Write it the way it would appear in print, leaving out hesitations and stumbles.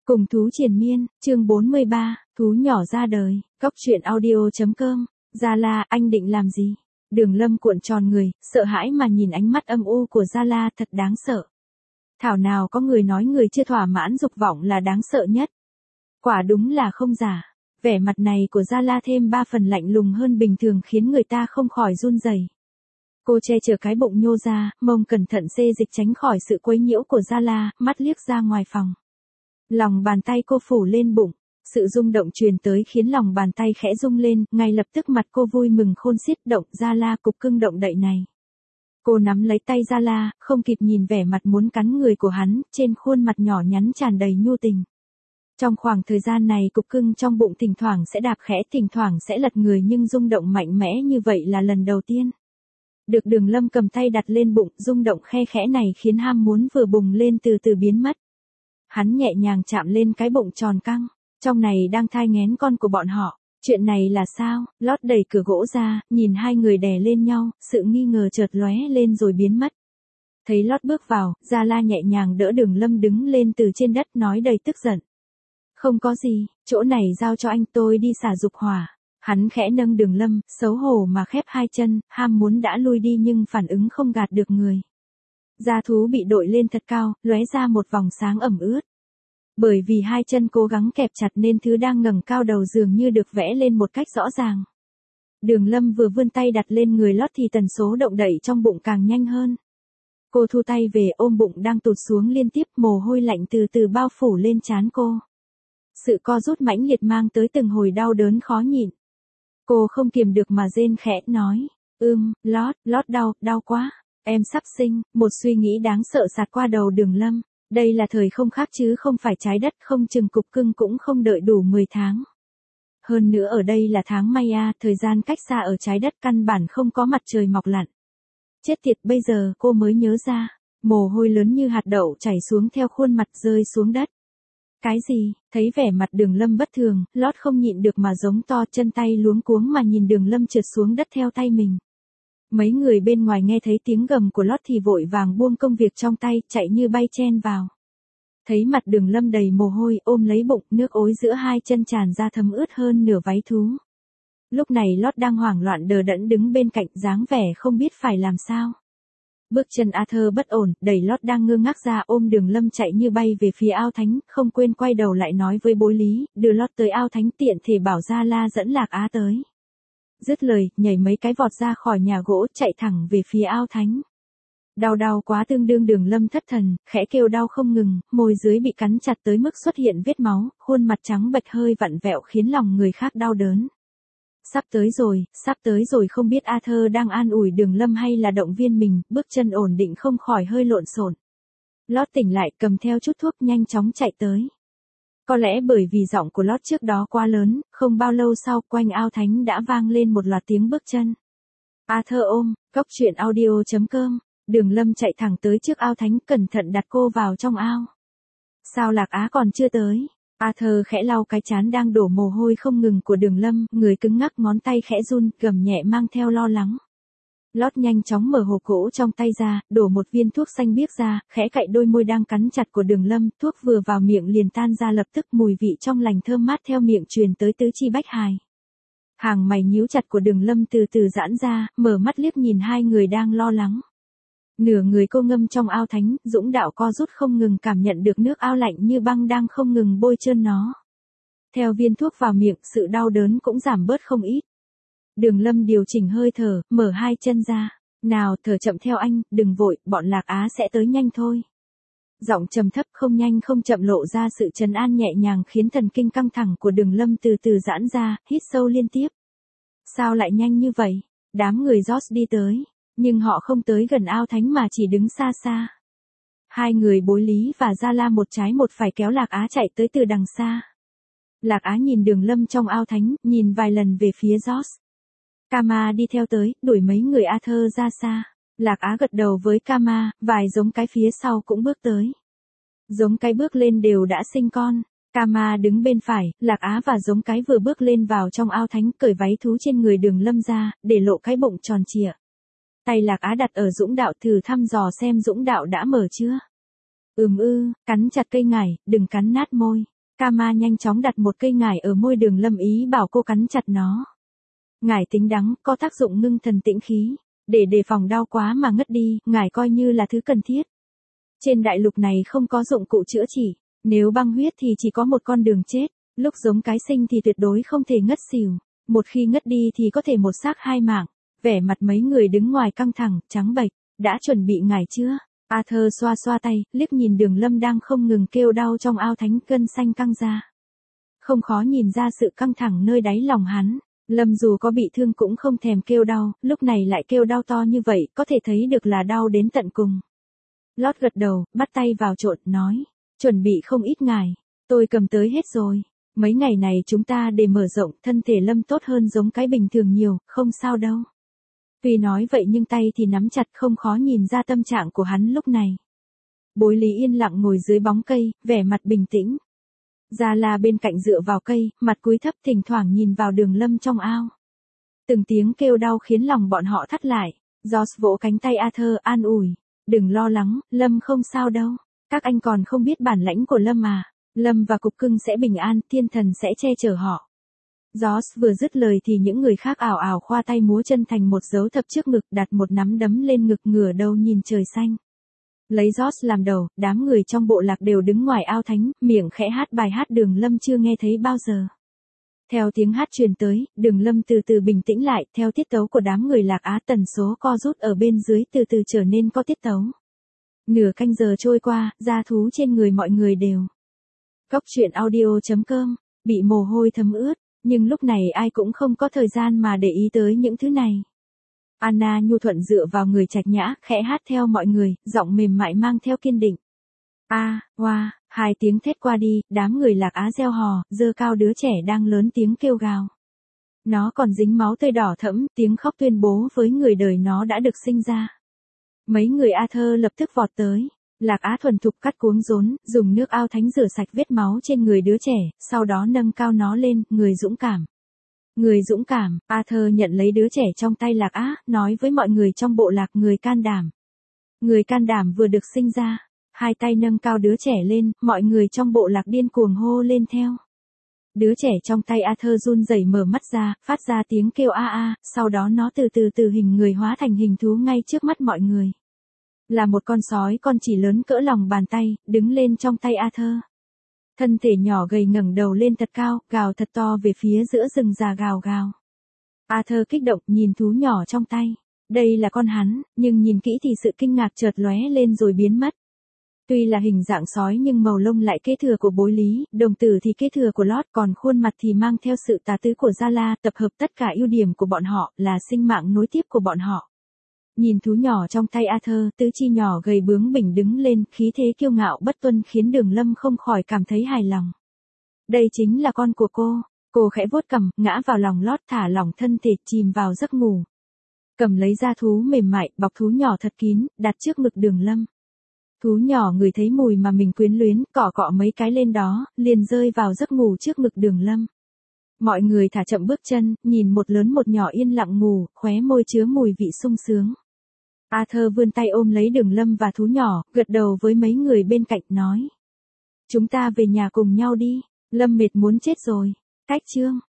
Cùng thú triền miên, chương 43, thú nhỏ ra đời, Cóc truyện audio.com, Gia La, anh định làm gì? Đường Lâm cuộn tròn người, sợ hãi mà nhìn ánh mắt âm u của Gia La thật đáng sợ. Thảo nào có người nói người chưa thỏa mãn dục vọng là đáng sợ nhất. Quả đúng là không giả. Vẻ mặt này của Gia La thêm 3 phần lạnh lùng hơn bình thường khiến người ta không khỏi run rẩy. Cô che chở cái bụng nhô ra, mông cẩn thận xê dịch tránh khỏi sự quấy nhiễu của Gia La, mắt liếc ra ngoài phòng. Lòng bàn tay cô phủ lên bụng, sự rung động truyền tới khiến lòng bàn tay khẽ rung lên, ngay lập tức mặt cô vui mừng khôn xiết. Động Gia La cục cưng động đậy này. Cô nắm lấy tay Gia La, không kịp nhìn vẻ mặt muốn cắn người của hắn, trên khuôn mặt nhỏ nhắn tràn đầy nhu tình. Trong khoảng thời gian này cục cưng trong bụng thỉnh thoảng sẽ đạp khẽ, thỉnh thoảng sẽ lật người, nhưng rung động mạnh mẽ như vậy là lần đầu tiên. Được Đường Lâm cầm tay đặt lên bụng, rung động khe khẽ này khiến ham muốn vừa bùng lên từ từ biến mất. Hắn nhẹ nhàng chạm lên cái bụng tròn căng, trong này đang thai nghén con của bọn họ. Chuyện này là sao? Lót đẩy cửa gỗ ra, nhìn hai người đè lên nhau, sự nghi ngờ chợt lóe lên rồi biến mất. Thấy Lót bước vào, Gia La nhẹ nhàng đỡ Đường Lâm đứng lên từ trên đất, nói đầy tức giận. Không có gì, chỗ này giao cho anh, tôi đi xả dục hỏa. Hắn khẽ nâng Đường Lâm, xấu hổ mà khép hai chân, ham muốn đã lui đi nhưng phản ứng không gạt được người. Da thú bị đội lên thật cao, lóe ra một vòng sáng ẩm ướt. Bởi vì hai chân cố gắng kẹp chặt nên thứ đang ngẩng cao đầu dường như được vẽ lên một cách rõ ràng. Đường Lâm vừa vươn tay đặt lên người Lót thì tần số động đậy trong bụng càng nhanh hơn. Cô thu tay về ôm bụng đang tụt xuống liên tiếp, mồ hôi lạnh từ từ bao phủ lên trán cô. Sự co rút mãnh liệt mang tới từng hồi đau đớn khó nhịn. Cô không kiềm được mà rên khẽ, nói, Lót đau quá, em sắp sinh. Một suy nghĩ đáng sợ xạt qua đầu Đường Lâm. Đây là thời không khác chứ không phải trái đất, không chừng cục cưng cũng không đợi đủ 10 tháng. Hơn nữa ở đây là tháng Maya, thời gian cách xa ở trái đất căn bản không có mặt trời mọc lặn. Chết tiệt, bây giờ cô mới nhớ ra, mồ hôi lớn như hạt đậu chảy xuống theo khuôn mặt rơi xuống đất. Cái gì? Thấy vẻ mặt Đường Lâm bất thường, Lót không nhịn được mà giống to, chân tay luống cuống mà nhìn Đường Lâm trượt xuống đất theo tay mình. Mấy người bên ngoài nghe thấy tiếng gầm của Lót thì vội vàng buông công việc trong tay, chạy như bay chen vào. Thấy mặt Đường Lâm đầy mồ hôi, ôm lấy bụng, nước ối giữa hai chân tràn ra thấm ướt hơn nửa váy thú. Lúc này Lót đang hoảng loạn đờ đẫn đứng bên cạnh, dáng vẻ không biết phải làm sao. Bước chân Arthur bất ổn, đẩy Lót đang ngơ ngác ra, ôm Đường Lâm chạy như bay về phía ao thánh, không quên quay đầu lại nói với bối lý, đưa Lót tới ao thánh, tiện thể bảo Gia La dẫn Lạc Á tới. Dứt lời, nhảy mấy cái vọt ra khỏi nhà gỗ, chạy thẳng về phía ao thánh. Đau quá, tương đương Đường Lâm thất thần, khẽ kêu đau không ngừng, môi dưới bị cắn chặt tới mức xuất hiện vết máu, khuôn mặt trắng bệch hơi vặn vẹo khiến lòng người khác đau đớn. Sắp tới rồi, không biết Arthur đang an ủi Đường Lâm hay là động viên mình, bước chân ổn định không khỏi hơi lộn xộn. Lót tỉnh lại, cầm theo chút thuốc nhanh chóng chạy tới. Có lẽ bởi vì giọng của Lót trước đó quá lớn, không bao lâu sau quanh ao thánh đã vang lên một loạt tiếng bước chân. Arthur ôm, Cóc truyện audio.com, Đường Lâm chạy thẳng tới trước ao thánh, cẩn thận đặt cô vào trong ao. Sao Lạc Á còn chưa tới? Arthur khẽ lau cái trán đang đổ mồ hôi không ngừng của Đường Lâm, người cứng ngắc, ngón tay khẽ run, gầm nhẹ mang theo lo lắng. Lót nhanh chóng mở hộp gỗ trong tay ra, đổ một viên thuốc xanh biếc ra, khẽ cạy đôi môi đang cắn chặt của Đường Lâm, thuốc vừa vào miệng liền tan ra lập tức, mùi vị trong lành thơm mát theo miệng truyền tới tứ chi bách hài. Hàng mày nhíu chặt của Đường Lâm từ từ giãn ra, mở mắt liếc nhìn hai người đang lo lắng. Nửa người cô ngâm trong ao thánh, dũng đạo co rút không ngừng, cảm nhận được nước ao lạnh như băng đang không ngừng bôi trơn nó. Theo viên thuốc vào miệng, sự đau đớn cũng giảm bớt không ít. Đường Lâm điều chỉnh hơi thở, mở hai chân ra. Nào, thở chậm theo anh, đừng vội, bọn Lạc Á sẽ tới nhanh thôi. Giọng trầm thấp không nhanh không chậm lộ ra sự trấn an nhẹ nhàng khiến thần kinh căng thẳng của Đường Lâm từ từ giãn ra, hít sâu liên tiếp. Sao lại nhanh như vậy? Đám người George đi tới. Nhưng họ không tới gần ao thánh mà chỉ đứng xa xa. Hai người bối lý và Gia La một trái một phải kéo Lạc Á chạy tới từ đằng xa. Lạc Á nhìn Đường Lâm trong ao thánh, nhìn vài lần về phía George. Kama đi theo tới, đuổi mấy người Arthur ra xa. Lạc Á gật đầu với Kama, vài giống cái phía sau cũng bước tới. Giống cái bước lên đều đã sinh con. Kama đứng bên phải, Lạc Á và giống cái vừa bước lên vào trong ao thánh, cởi váy thú trên người Đường Lâm ra, để lộ cái bụng tròn trịa. Tay Lạc Á đặt ở dũng đạo, thử thăm dò xem dũng đạo đã mở chưa. Cắn chặt cây ngải, đừng cắn nát môi. Kama nhanh chóng đặt một cây ngải ở môi Đường Lâm ý bảo cô cắn chặt nó. Ngải tính đắng, có tác dụng ngưng thần tĩnh khí. Để đề phòng đau quá mà ngất đi, ngải coi như là thứ cần thiết. Trên đại lục này không có dụng cụ chữa trị. Nếu băng huyết thì chỉ có một con đường chết. Lúc giống cái sinh thì tuyệt đối không thể ngất xỉu. Một khi ngất đi thì có thể một xác hai mạng. Vẻ mặt mấy người đứng ngoài căng thẳng, trắng bệch. Đã chuẩn bị ngải chưa? Arthur xoa xoa tay, liếc nhìn Đường Lâm đang không ngừng kêu đau trong ao thánh, gân xanh căng ra. Không khó nhìn ra sự căng thẳng nơi đáy lòng hắn. Lâm dù có bị thương cũng không thèm kêu đau, lúc này lại kêu đau to như vậy, có thể thấy được là đau đến tận cùng. Lót gật đầu, bắt tay vào trộn, nói. Chuẩn bị không ít ngải. Tôi cầm tới hết rồi. Mấy ngày này chúng ta để mở rộng, thân thể Lâm tốt hơn giống cái bình thường nhiều, không sao đâu. Tuy nói vậy nhưng tay thì nắm chặt, không khó nhìn ra tâm trạng của hắn lúc này. Bối Lý yên lặng ngồi dưới bóng cây, vẻ mặt bình tĩnh. Gia La bên cạnh dựa vào cây, mặt cúi thấp thỉnh thoảng nhìn vào Đường Lâm trong ao. Từng tiếng kêu đau khiến lòng bọn họ thắt lại. George vỗ cánh tay Arthur an ủi. Đừng lo lắng, Lâm không sao đâu. Các anh còn không biết bản lãnh của Lâm à. Lâm và Cục Cưng sẽ bình an, thiên thần sẽ che chở họ. George vừa dứt lời thì những người khác ảo ảo khoa tay múa chân thành một dấu thập trước ngực, đặt một nắm đấm lên ngực, ngửa đầu nhìn trời xanh. Lấy George làm đầu, đám người trong bộ lạc đều đứng ngoài ao thánh, miệng khẽ hát bài hát Đường Lâm chưa nghe thấy bao giờ. Theo tiếng hát truyền tới, Đường Lâm từ từ bình tĩnh lại, theo tiết tấu của đám người Lạc Á, tần số co rút ở bên dưới từ từ trở nên có tiết tấu. Nửa canh giờ trôi qua, da thú trên người mọi người đều. Cóc truyện audio.com, bị mồ hôi thấm ướt, nhưng lúc này ai cũng không có thời gian mà để ý tới những thứ này. Anna nhu thuận dựa vào người Trạch Nhã, khẽ hát theo mọi người, giọng mềm mại mang theo kiên định. Hoa, hai tiếng thét qua đi, đám người Lạc Á reo hò, giơ cao đứa trẻ đang lớn tiếng kêu gào. Nó còn dính máu tươi đỏ thẫm, tiếng khóc tuyên bố với người đời nó đã được sinh ra. Mấy người Arthur lập tức vọt tới. Lạc Á thuần thục cắt cuống rốn, dùng nước ao thánh rửa sạch vết máu trên người đứa trẻ, sau đó nâng cao nó lên, người dũng cảm. Người dũng cảm, Arthur nhận lấy đứa trẻ trong tay Lạc Á, nói với mọi người trong bộ lạc, người can đảm. Người can đảm vừa được sinh ra. Hai tay nâng cao đứa trẻ lên, mọi người trong bộ lạc điên cuồng hô lên theo. Đứa trẻ trong tay Arthur run rẩy mở mắt ra, phát ra tiếng kêu sau đó nó từ từ hình người hóa thành hình thú ngay trước mắt mọi người. Là một con sói con chỉ lớn cỡ lòng bàn tay, đứng lên trong tay Arthur. Thân thể nhỏ gầy ngẩng đầu lên thật cao, gào thật to về phía giữa rừng già gào gào. Arthur kích động nhìn thú nhỏ trong tay. Đây là con hắn, nhưng nhìn kỹ thì sự kinh ngạc chợt lóe lên rồi biến mất. Tuy là hình dạng sói nhưng màu lông lại kế thừa của Bối Lý, đồng tử thì kế thừa của Lót, còn khuôn mặt thì mang theo sự tà tứ của Gia La, tập hợp tất cả ưu điểm của bọn họ, là sinh mạng nối tiếp của bọn họ. Nhìn thú nhỏ trong tay Arthur, tứ chi nhỏ gầy bướng bỉnh đứng lên, khí thế kiêu ngạo bất tuân khiến Đường Lâm không khỏi cảm thấy hài lòng. Đây chính là con của cô khẽ vuốt cằm, ngã vào lòng Lót, thả lỏng thân thể, chìm vào giấc ngủ. Cầm lấy da thú mềm mại, bọc thú nhỏ thật kín, đặt trước ngực Đường Lâm. Thú nhỏ ngửi thấy mùi mà mình quyến luyến, cọ cọ mấy cái lên đó, liền rơi vào giấc ngủ trước ngực Đường Lâm. Mọi người thả chậm bước chân, nhìn một lớn một nhỏ yên lặng ngủ, khóe môi chứa mùi vị sung sướng. Arthur vươn tay ôm lấy Đường Lâm và thú nhỏ, gật đầu với mấy người bên cạnh, nói. Chúng ta về nhà cùng nhau đi, Lâm mệt muốn chết rồi. Cách chương.